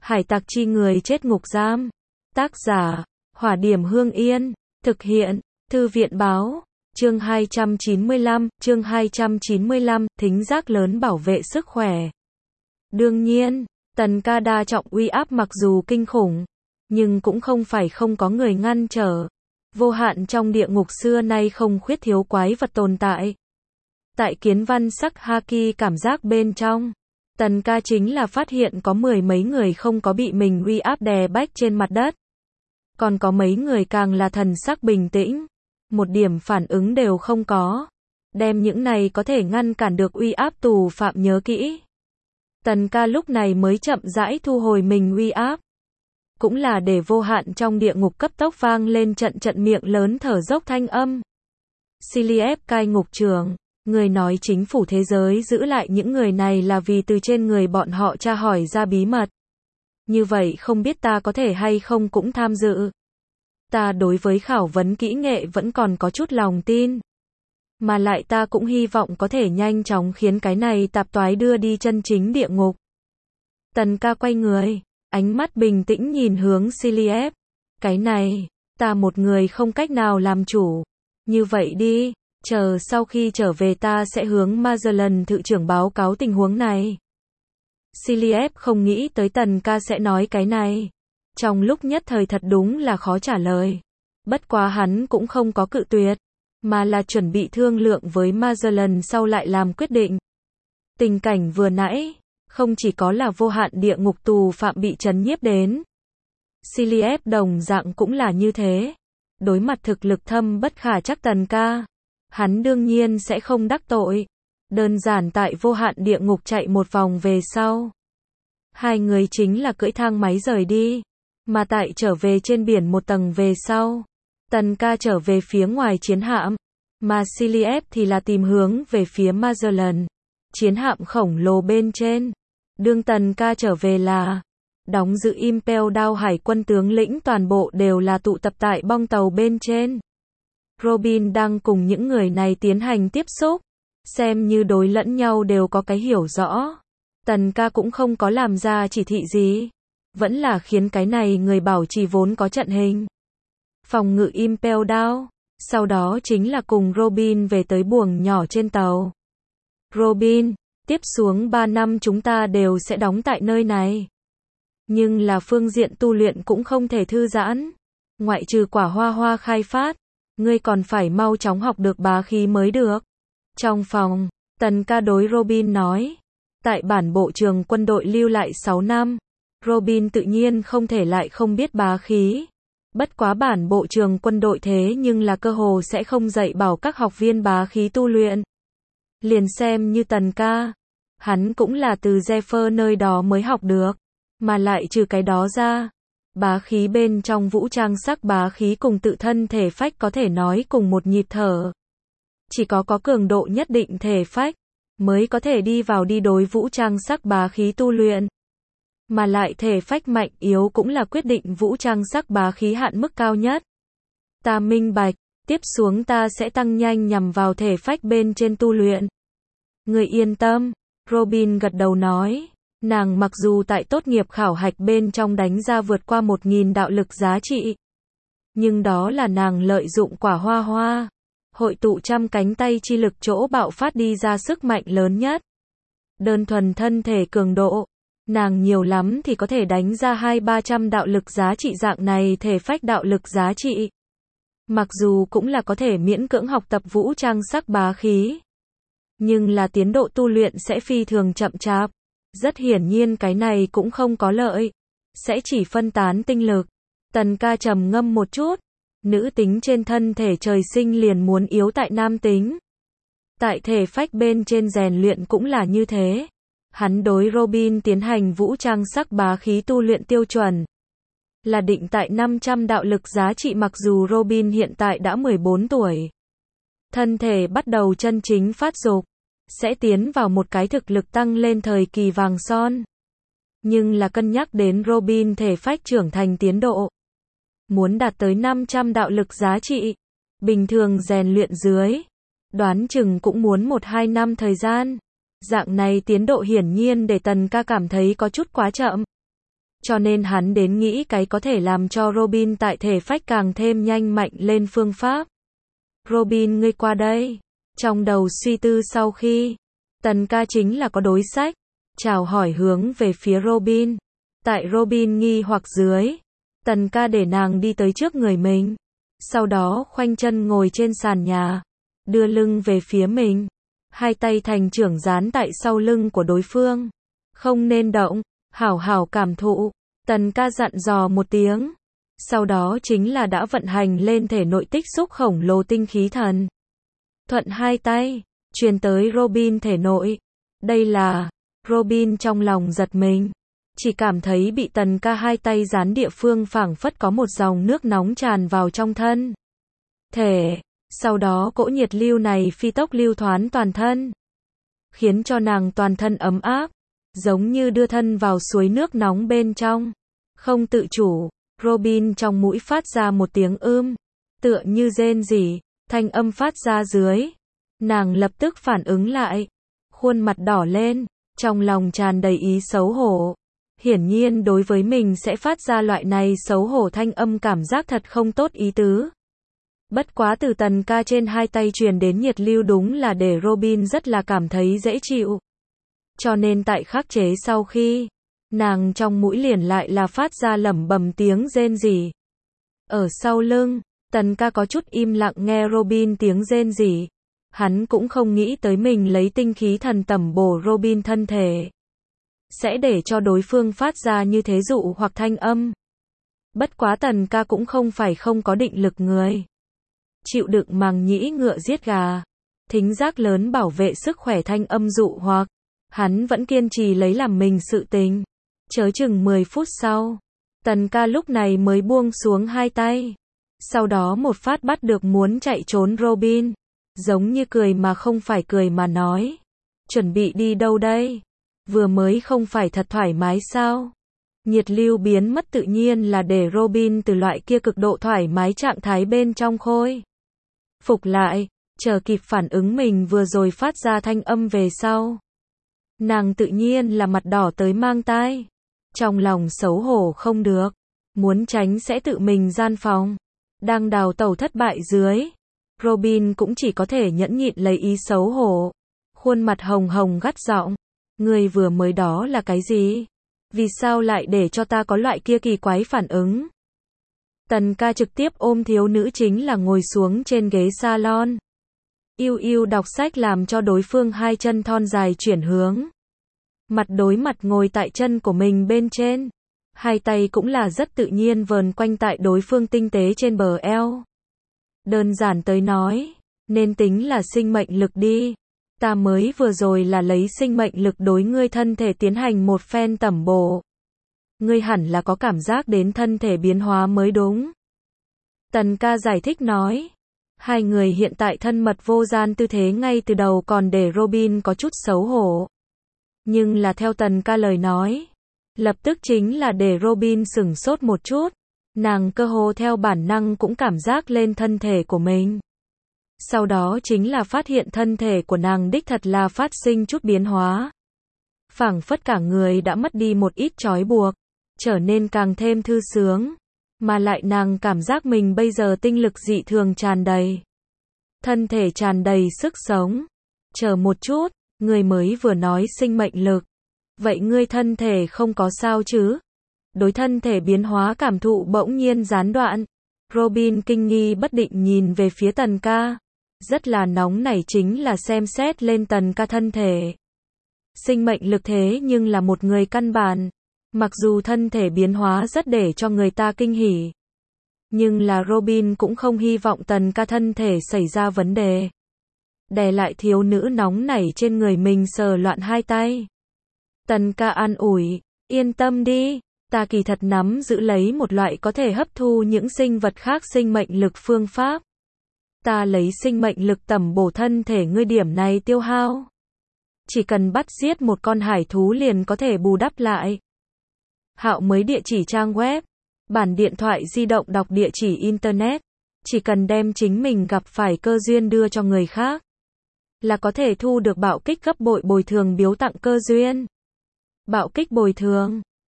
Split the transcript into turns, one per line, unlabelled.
Hải tặc chi người chết ngục giam. Tác giả, Hỏa Điểm Hương Yên. Thực hiện, Thư viện báo. Chương 295, thính giác lớn bảo vệ sức khỏe. Đương nhiên, Tần Ca đa trọng uy áp mặc dù kinh khủng, nhưng cũng không phải không có người ngăn trở. Vô hạn trong địa ngục xưa nay không khuyết thiếu quái vật tồn tại. Tại kiến văn sắc haki cảm giác bên trong, Tần Ca chính là phát hiện có mười mấy người không có bị mình uy áp đè bách trên mặt đất. Còn có mấy người càng là thần sắc bình tĩnh, một điểm phản ứng đều không có. Đem những này có thể ngăn cản được uy áp tù phạm nhớ kỹ. Tần Ca lúc này mới chậm rãi thu hồi mình uy áp. Cũng là để vô hạn trong địa ngục cấp tốc vang lên trận trận miệng lớn thở dốc thanh âm. Siliep cai ngục trưởng, người nói chính phủ thế giới giữ lại những người này là vì từ trên người bọn họ tra hỏi ra bí mật. Như vậy không biết ta có thể hay không cũng tham dự. Ta đối với khảo vấn kỹ nghệ vẫn còn có chút lòng tin. Mà lại ta cũng hy vọng có thể nhanh chóng khiến cái này tạp toái đưa đi chân chính địa ngục. Tần Ca quay người, ánh mắt bình tĩnh nhìn hướng Siliep. Cái này, ta một người không cách nào làm chủ. Như vậy đi, chờ sau khi trở về ta sẽ hướng Magellan thự trưởng báo cáo tình huống này. Siliep không nghĩ tới Tần Ca sẽ nói cái này. Trong lúc nhất thời thật đúng là khó trả lời. Bất quá hắn cũng không có cự tuyệt, mà là chuẩn bị thương lượng với Magellan sau lại làm quyết định. Tình cảnh vừa nãy, không chỉ có là vô hạn địa ngục tù phạm bị trấn nhiếp đến. Siliep đồng dạng cũng là như thế. Đối mặt thực lực thâm bất khả trắc Tần Ca, hắn đương nhiên sẽ không đắc tội. Đơn giản tại vô hạn địa ngục chạy một vòng về sau. Hai người chính là cưỡi thang máy rời đi. Mà tại trở về trên biển một tầng về sau, Tần Ca trở về phía ngoài chiến hạm. Mà Siliep thì là tìm hướng về phía Magellan, chiến hạm khổng lồ bên trên. Đương Tần Ca trở về là đóng giữ Impel Down hải quân tướng lĩnh toàn bộ đều là tụ tập tại bong tàu bên trên. Robin đang cùng những người này tiến hành tiếp xúc, xem như đối lẫn nhau đều có cái hiểu rõ. Tần Ca cũng không có làm ra chỉ thị gì, vẫn là khiến cái này người bảo trì vốn có trận hình phòng ngự Impel Down. Sau đó chính là cùng Robin về tới buồng nhỏ trên tàu. Robin, tiếp xuống 3 năm chúng ta đều sẽ đóng tại nơi này. Nhưng là phương diện tu luyện cũng không thể thư giãn. Ngoại trừ quả hoa hoa khai phát, ngươi còn phải mau chóng học được bá khí mới được. Trong phòng, Tần Ca đối Robin nói. Tại bản bộ trường quân đội lưu lại 6 năm, Robin tự nhiên không thể lại không biết bá khí. Bất quá bản bộ trường quân đội thế nhưng là cơ hồ sẽ không dạy bảo các học viên bá khí tu luyện. Liền xem như Tần Ca, hắn cũng là từ Zephyr nơi đó mới học được. Mà lại trừ cái đó ra, bá khí bên trong vũ trang sắc bá khí cùng tự thân thể phách có thể nói cùng một nhịp thở. Chỉ có cường độ nhất định thể phách, mới có thể đi vào đi đối vũ trang sắc bá khí tu luyện. Mà lại thể phách mạnh yếu cũng là quyết định vũ trang sắc bá khí hạn mức cao nhất. Ta minh bạch, tiếp xuống ta sẽ tăng nhanh nhằm vào thể phách bên trên tu luyện. Người yên tâm, Robin gật đầu nói. Nàng mặc dù tại tốt nghiệp khảo hạch bên trong đánh ra vượt qua 1000 đạo lực giá trị. Nhưng đó là nàng lợi dụng quả hoa hoa, hội tụ trăm cánh tay chi lực chỗ bạo phát đi ra sức mạnh lớn nhất. Đơn thuần thân thể cường độ, nàng nhiều lắm thì có thể đánh ra 200-300 đạo lực giá trị dạng này thể phách đạo lực giá trị. Mặc dù cũng là có thể miễn cưỡng học tập vũ trang sắc bá khí. Nhưng là tiến độ tu luyện sẽ phi thường chậm chạp. Rất hiển nhiên cái này cũng không có lợi. Sẽ chỉ phân tán tinh lực. Tần Ca trầm ngâm một chút. Nữ tính trên thân thể trời sinh liền muốn yếu tại nam tính. Tại thể phách bên trên rèn luyện cũng là như thế. Hắn đối Robin tiến hành vũ trang sắc bá khí tu luyện tiêu chuẩn là định tại 500 đạo lực giá trị, mặc dù Robin hiện tại đã 14 tuổi. Thân thể bắt đầu chân chính phát dục, sẽ tiến vào một cái thực lực tăng lên thời kỳ vàng son. Nhưng là cân nhắc đến Robin thể phách trưởng thành tiến độ, muốn đạt tới 500 đạo lực giá trị, bình thường rèn luyện dưới, đoán chừng cũng muốn 1-2 năm thời gian. Dạng này tiến độ hiển nhiên để Tần Ca cảm thấy có chút quá chậm. cho nên hắn đến nghĩ cái có thể làm cho Robin tại thể phách càng thêm nhanh mạnh lên phương pháp. Robin ngươi qua đây. Trong đầu suy tư sau khi, Tần ca chính là có đối sách, chào hỏi hướng về phía Robin. Tại Robin nghi hoặc dưới, Tần ca để nàng đi tới trước người mình. Sau đó khoanh chân ngồi trên sàn nhà, đưa lưng về phía mình. Hai tay thành trưởng dán tại sau lưng của đối phương. Không nên động, hảo hảo cảm thụ. Tần ca dặn dò một tiếng. Sau đó chính là đã vận hành lên thể nội tích xúc khổng lồ tinh khí thần. Thuận hai tay, truyền tới Robin thể nội. Đây là, Robin trong lòng giật mình. Chỉ cảm thấy bị Tần ca hai tay dán địa phương phảng phất có một dòng nước nóng tràn vào trong thân thể. Sau đó cỗ nhiệt lưu này phi tốc lưu thoán toàn thân, khiến cho nàng toàn thân ấm áp, giống như đưa thân vào suối nước nóng bên trong. Không tự chủ, Robin trong mũi phát ra một tiếng tựa như rên rỉ, thanh âm phát ra dưới. Nàng lập tức phản ứng lại, khuôn mặt đỏ lên, trong lòng tràn đầy ý xấu hổ. Hiển nhiên đối với mình sẽ phát ra loại này xấu hổ thanh âm cảm giác thật không tốt ý tứ. Bất quá từ Tần ca trên hai tay truyền đến nhiệt lưu đúng là để Robin rất là cảm thấy dễ chịu. Cho nên tại khắc chế sau khi, nàng trong mũi liền lại là phát ra lẩm bẩm tiếng rên rỉ. Ở sau lưng, Tần ca có chút im lặng nghe Robin tiếng rên rỉ. Hắn cũng không nghĩ tới mình lấy tinh khí thần tẩm bổ Robin thân thể, sẽ để cho đối phương phát ra như thế dụ hoặc thanh âm. Bất quá Tần ca cũng không phải không có định lực người. Chịu đựng màng nhĩ ngựa giết gà, thính giác lớn bảo vệ sức khỏe thanh âm dụ hoặc, hắn vẫn kiên trì lấy làm mình sự tình. Chớ chừng 10 phút sau, Tần ca lúc này mới buông xuống hai tay. Sau đó một phát bắt được muốn chạy trốn Robin, giống như cười mà không phải cười mà nói. Chuẩn bị đi đâu đây? Vừa mới không phải thật thoải mái sao? Nhiệt lưu biến mất tự nhiên là để Robin từ loại kia cực độ thoải mái trạng thái bên trong khôi phục lại, chờ kịp phản ứng mình vừa rồi phát ra thanh âm về sau. Nàng tự nhiên là mặt đỏ tới mang tai. Trong lòng xấu hổ không được, muốn tránh sẽ tự mình gian phòng. Đang đào tẩu thất bại dưới, Robin cũng chỉ có thể nhẫn nhịn lấy ý xấu hổ. Khuôn mặt hồng hồng gắt giọng, người vừa mới đó là cái gì? Vì sao lại để cho ta có loại kia kỳ quái phản ứng? Tần ca trực tiếp ôm thiếu nữ chính là ngồi xuống trên ghế salon. Yêu yêu đọc sách làm cho đối phương hai chân thon dài chuyển hướng. Mặt đối mặt ngồi tại chân của mình bên trên. Hai tay cũng là rất tự nhiên vờn quanh tại đối phương tinh tế trên bờ eo. Đơn giản tới nói, nên tính là sinh mệnh lực đi. Ta mới vừa rồi là lấy sinh mệnh lực đối ngươi thân thể tiến hành một phen tẩm bổ. Ngươi hẳn là có cảm giác đến thân thể biến hóa mới đúng. Tần ca giải thích nói. Hai người hiện tại thân mật vô gian tư thế ngay từ đầu còn để Robin có chút xấu hổ. Nhưng là theo Tần ca lời nói, lập tức chính là để Robin sửng sốt một chút. Nàng cơ hồ theo bản năng cũng cảm giác lên thân thể của mình. Sau đó chính là phát hiện thân thể của nàng đích thật là phát sinh chút biến hóa. Phảng phất cả người đã mất đi một ít trói buộc, trở nên càng thêm thư sướng. Mà lại nàng cảm giác mình bây giờ tinh lực dị thường tràn đầy. Thân thể tràn đầy sức sống. Chờ một chút, người mới vừa nói sinh mệnh lực. Vậy ngươi thân thể không có sao chứ? Đối thân thể biến hóa cảm thụ bỗng nhiên gián đoạn. Robin kinh nghi bất định nhìn về phía Tần ca. Rất là nóng nảy chính là xem xét lên Tần ca thân thể. Sinh mệnh lực thế nhưng là một người căn bản. Mặc dù thân thể biến hóa rất để cho người ta kinh hỉ. Nhưng là Robin cũng không hy vọng Tần ca thân thể xảy ra vấn đề. Đè lại thiếu nữ nóng nảy trên người mình sờ loạn hai tay. Tần ca an ủi, yên tâm đi, ta kỳ thật nắm giữ lấy một loại có thể hấp thu những sinh vật khác sinh mệnh lực phương pháp. Ta lấy sinh mệnh lực tẩm bổ thân thể ngươi điểm này tiêu hao. Chỉ cần bắt giết một con hải thú liền có thể bù đắp lại. Hạo mới địa chỉ trang web, bản điện thoại di động đọc địa chỉ internet. Chỉ cần đem chính mình gặp phải cơ duyên đưa cho người khác, là có thể thu được bạo kích gấp bội bồi thường biếu tặng cơ duyên. Bạo kích bồi thường